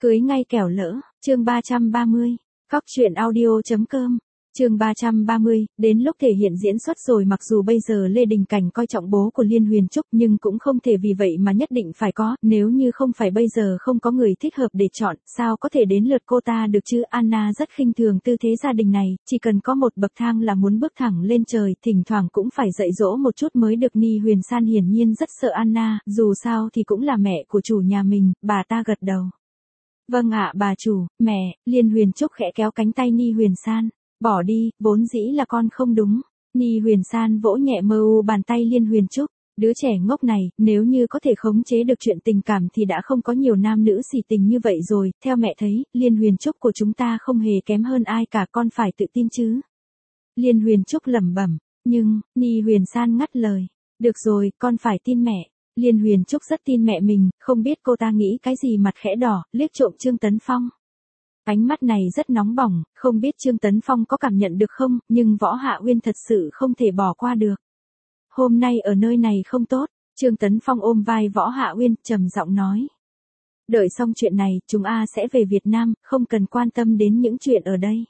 Cưới ngay kẻo lỡ, chương 330, cóc truyện audio.com, chương 330, đến lúc thể hiện diễn xuất rồi. Mặc dù bây giờ Lê Đình Cảnh coi trọng bố của Liên Huyền Trúc nhưng cũng không thể vì vậy mà nhất định phải có, nếu như không phải bây giờ không có người thích hợp để chọn, sao có thể đến lượt cô ta được chứ. Anna rất khinh thường tư thế gia đình này, chỉ cần có một bậc thang là muốn bước thẳng lên trời, thỉnh thoảng cũng phải dạy dỗ một chút mới được. Ni Huyền San hiển nhiên rất sợ Anna, dù sao thì cũng là mẹ của chủ nhà mình, bà ta gật đầu. Vâng ạ bà chủ, mẹ. Liên Huyền Trúc khẽ kéo cánh tay Ni Huyền San. Bỏ đi, vốn dĩ là con không đúng. Ni Huyền San vỗ nhẹ bàn tay Liên Huyền Trúc. Đứa trẻ ngốc này, nếu như có thể khống chế được chuyện tình cảm thì đã không có nhiều nam nữ xỉ tình như vậy rồi. Theo mẹ thấy, Liên Huyền Trúc của chúng ta không hề kém hơn ai cả, con phải tự tin chứ. Liên Huyền Trúc lẩm bẩm. Nhưng, Ni Huyền San ngắt lời. Được rồi, con phải tin mẹ. Liên Huyền Trúc rất tin mẹ mình, không biết cô ta nghĩ cái gì mặt khẽ đỏ, liếc trộm Trương Tấn Phong. Ánh mắt này rất nóng bỏng, không biết Trương Tấn Phong có cảm nhận được không, nhưng Võ Hạ Uyên thật sự không thể bỏ qua được. Hôm nay ở nơi này không tốt, Trương Tấn Phong ôm vai Võ Hạ Uyên, trầm giọng nói. Đợi xong chuyện này, chúng ta sẽ về Việt Nam, không cần quan tâm đến những chuyện ở đây.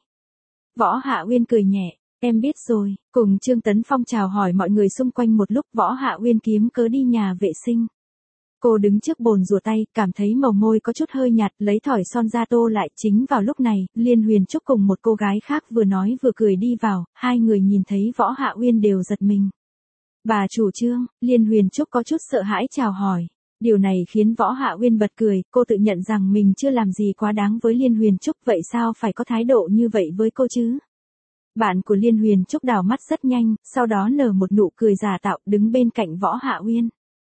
Võ Hạ Uyên cười nhẹ. Em biết rồi, cùng Trương Tấn Phong chào hỏi mọi người xung quanh một lúc. Võ Hạ Uyên kiếm cớ đi nhà vệ sinh. Cô đứng trước bồn rửa tay, cảm thấy màu môi có chút hơi nhạt, lấy thỏi son ra tô lại. Chính vào lúc này, Liên Huyền Trúc cùng một cô gái khác vừa nói vừa cười đi vào, hai người nhìn thấy Võ Hạ Uyên đều giật mình. Bà chủ Trương, Liên Huyền Trúc có chút sợ hãi chào hỏi. Điều này khiến Võ Hạ Uyên bật cười, cô tự nhận rằng mình chưa làm gì quá đáng với Liên Huyền Trúc, vậy sao phải có thái độ như vậy với cô chứ? Bạn của Liên Huyền Trúc đảo mắt rất nhanh, sau đó nở một nụ cười giả tạo, đứng bên cạnh Võ Hạ Uyên.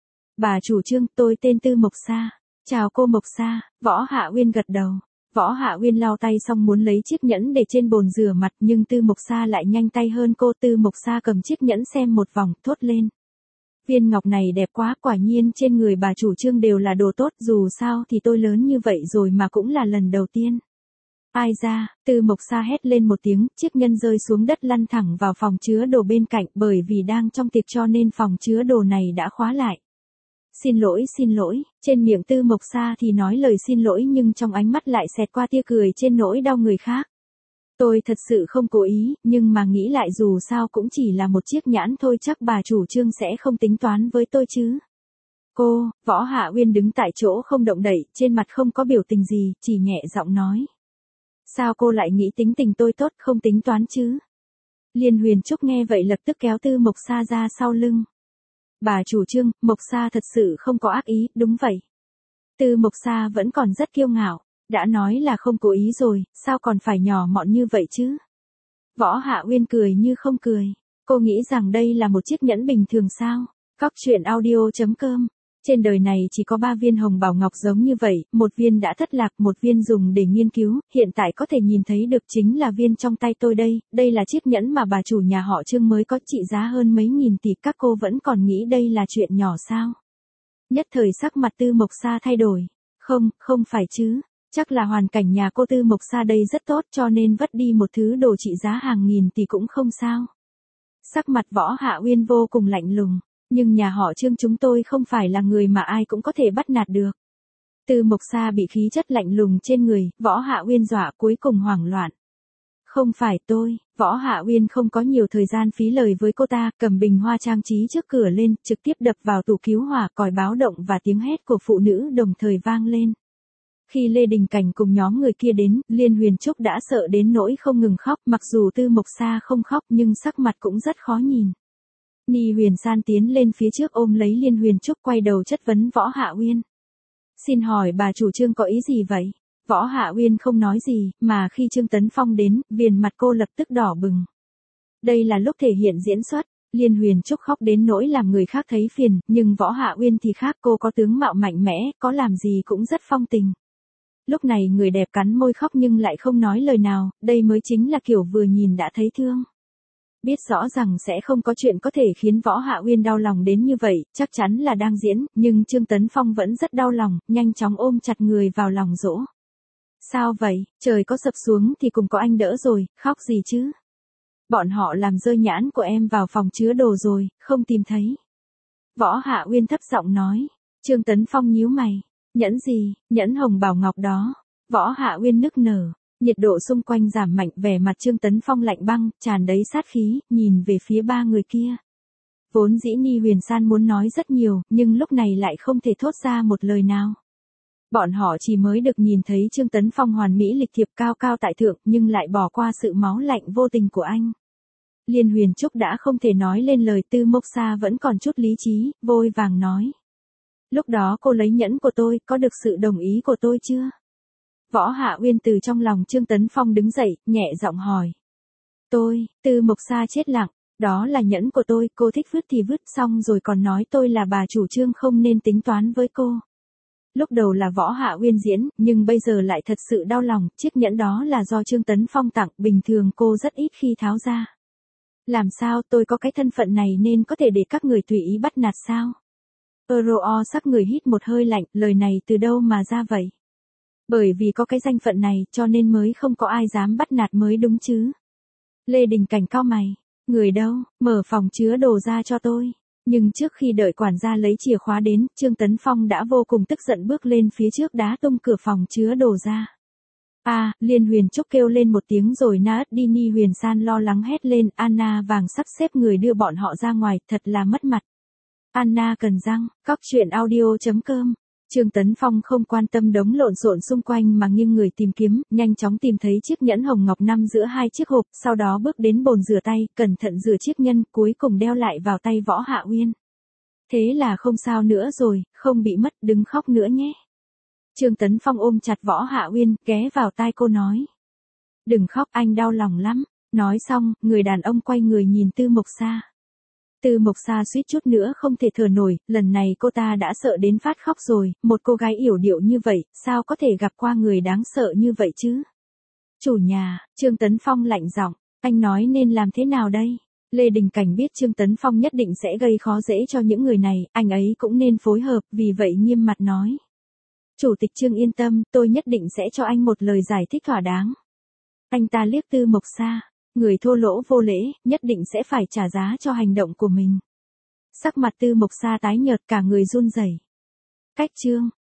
Bà chủ Trương, tôi tên Tư Mộc Sa. Chào cô Mộc Sa. Võ Hạ Uyên gật đầu. Võ Hạ Uyên lau tay xong muốn lấy chiếc nhẫn để trên bồn rửa mặt, nhưng Tư Mộc Sa lại nhanh tay hơn cô. Tư Mộc Sa cầm chiếc nhẫn xem một vòng, thốt lên. Viên ngọc này đẹp quá, quả nhiên trên người bà chủ Trương đều là đồ tốt, dù sao thì tôi lớn như vậy rồi mà cũng là lần đầu tiên. Ai ra, Tư Mộc Sa hét lên một tiếng, chiếc nhẫn rơi xuống đất lăn thẳng vào phòng chứa đồ bên cạnh, bởi vì đang trong tiệc cho nên phòng chứa đồ này đã khóa lại. Xin lỗi, trên miệng Tư Mộc Sa thì nói lời xin lỗi nhưng trong ánh mắt lại xẹt qua tia cười trên nỗi đau người khác. Tôi thật sự không cố ý, nhưng mà nghĩ lại dù sao cũng chỉ là một chiếc nhẫn thôi, chắc bà chủ Trương sẽ không tính toán với tôi chứ. Cô, Võ Hạ Uyên đứng tại chỗ không động đậy, trên mặt không có biểu tình gì, chỉ nhẹ giọng nói. Sao cô lại nghĩ tính tình tôi tốt, không tính toán chứ? Liên Huyền Trúc nghe vậy lập tức kéo Tư Mộc Sa ra sau lưng. Bà chủ Trương, Mộc Sa thật sự không có ác ý, đúng vậy. Tư Mộc Sa vẫn còn rất kiêu ngạo, đã nói là không cố ý rồi, sao còn phải nhỏ mọn như vậy chứ? Võ Hạ Uyên cười như không cười. Cô nghĩ rằng đây là một chiếc nhẫn bình thường sao? Cóc truyện audio.com. Trên đời này chỉ có 3 viên hồng bảo ngọc giống như vậy, một viên đã thất lạc, một viên dùng để nghiên cứu, hiện tại có thể nhìn thấy được chính là viên trong tay tôi đây là chiếc nhẫn mà bà chủ nhà họ Trương mới có, trị giá hơn mấy nghìn tỷ, các cô vẫn còn nghĩ đây là chuyện nhỏ sao? Nhất thời sắc mặt Tư Mộc Sa thay đổi. Không phải chứ, chắc là hoàn cảnh nhà cô Tư Mộc Sa đây rất tốt cho nên vất đi một thứ đồ trị giá hàng nghìn tỷ cũng không sao. Sắc mặt Võ Hạ Uyên vô cùng lạnh lùng. Nhưng nhà họ Trương chúng tôi không phải là người mà ai cũng có thể bắt nạt được. Tư Mộc Sa bị khí chất lạnh lùng trên người, Võ Hạ Uyên dọa cuối cùng hoảng loạn. Không phải tôi, Võ Hạ Uyên không có nhiều thời gian phí lời với cô ta, cầm bình hoa trang trí trước cửa lên, trực tiếp đập vào tủ cứu hỏa, còi báo động và tiếng hét của phụ nữ đồng thời vang lên. Khi Lê Đình Cảnh cùng nhóm người kia đến, Liên Huyền Trúc đã sợ đến nỗi không ngừng khóc, mặc dù Tư Mộc Sa không khóc nhưng sắc mặt cũng rất khó nhìn. Ni Huyền San tiến lên phía trước ôm lấy Liên Huyền Trúc, quay đầu chất vấn Võ Hạ Uyên. Xin hỏi bà chủ Trương có ý gì vậy? Võ Hạ Uyên không nói gì, mà khi Trương Tấn Phong đến, viền mặt cô lập tức đỏ bừng. Đây là lúc thể hiện diễn xuất, Liên Huyền Trúc khóc đến nỗi làm người khác thấy phiền, nhưng Võ Hạ Uyên thì khác, cô có tướng mạo mạnh mẽ, có làm gì cũng rất phong tình. Lúc này người đẹp cắn môi khóc nhưng lại không nói lời nào, đây mới chính là kiểu vừa nhìn đã thấy thương. Biết rõ rằng sẽ không có chuyện có thể khiến Võ Hạ Uyên đau lòng đến như vậy, chắc chắn là đang diễn, nhưng Trương Tấn Phong vẫn rất đau lòng, nhanh chóng ôm chặt người vào lòng dỗ. Sao vậy, trời có sập xuống thì cùng có anh đỡ rồi, khóc gì chứ? Bọn họ làm rơi nhẫn của em vào phòng chứa đồ rồi, không tìm thấy. Võ Hạ Uyên thấp giọng nói. Trương Tấn Phong nhíu mày. Nhẫn gì, nhẫn hồng bảo ngọc đó. Võ Hạ Uyên nức nở, nhiệt độ xung quanh giảm mạnh, vẻ mặt Trương Tấn Phong lạnh băng, tràn đầy sát khí, nhìn về phía ba người kia. Vốn dĩ Ni Huyền San muốn nói rất nhiều, nhưng lúc này lại không thể thốt ra một lời nào. Bọn họ chỉ mới được nhìn thấy Trương Tấn Phong hoàn mỹ lịch thiệp cao cao tại thượng, nhưng lại bỏ qua sự máu lạnh vô tình của anh. Liên Huyền Trúc đã không thể nói lên lời, Tư Mộc Sa vẫn còn chút lý trí, vội vàng nói. Lúc đó cô lấy nhẫn của tôi, có được sự đồng ý của tôi chưa? Võ Hạ Uyên từ trong lòng Trương Tấn Phong đứng dậy, nhẹ giọng hỏi. Tư Mộc Sa chết lặng, đó là nhẫn của tôi, cô thích vứt thì vứt, xong rồi còn nói tôi là bà chủ Trương không nên tính toán với cô. Lúc đầu là Võ Hạ Uyên diễn, nhưng bây giờ lại thật sự đau lòng, chiếc nhẫn đó là do Trương Tấn Phong tặng, bình thường cô rất ít khi tháo ra. Làm sao, tôi có cái thân phận này nên có thể để các người tùy ý bắt nạt sao? Euro sắc người hít một hơi lạnh, lời này từ đâu mà ra vậy? Bởi vì có cái danh phận này, cho nên mới không có ai dám bắt nạt mới đúng chứ. Lê Đình Cảnh cau mày, người đâu, mở phòng chứa đồ ra cho tôi. Nhưng trước khi đợi quản gia lấy chìa khóa đến, Trương Tấn Phong đã vô cùng tức giận bước lên phía trước đá tung cửa phòng chứa đồ ra. Liên Huyền Trúc kêu lên một tiếng rồi nát đi. Ni Huyền San lo lắng hét lên, Anna vàng sắp xếp người đưa bọn họ ra ngoài, thật là mất mặt. Anna cần răng, cóc truyện audio.com. Trương Tấn Phong không quan tâm đống lộn xộn xung quanh mà nghiêng người tìm kiếm, nhanh chóng tìm thấy chiếc nhẫn hồng ngọc nằm giữa hai chiếc hộp, sau đó bước đến bồn rửa tay, cẩn thận rửa chiếc nhẫn, cuối cùng đeo lại vào tay Võ Hạ Uyên. Thế là không sao nữa rồi, không bị mất, đừng khóc nữa nhé. Trương Tấn Phong ôm chặt Võ Hạ Uyên, ghé vào tai cô nói. Đừng khóc, anh đau lòng lắm. Nói xong, người đàn ông quay người nhìn Tư Mộc Sa. Tư Mộc Sa suýt chút nữa không thể thở nổi, lần này cô ta đã sợ đến phát khóc rồi, một cô gái yểu điệu như vậy, sao có thể gặp qua người đáng sợ như vậy chứ? Chủ nhà, Trương Tấn Phong lạnh giọng, anh nói nên làm thế nào đây? Lê Đình Cảnh biết Trương Tấn Phong nhất định sẽ gây khó dễ cho những người này, anh ấy cũng nên phối hợp, vì vậy nghiêm mặt nói. Chủ tịch Trương yên tâm, tôi nhất định sẽ cho anh một lời giải thích thỏa đáng. Anh ta liếc Tư Mộc Sa. Người thô lỗ vô lễ, nhất định sẽ phải trả giá cho hành động của mình. Sắc mặt Tư Mộc Sa tái nhợt, cả người run rẩy. Cách chương.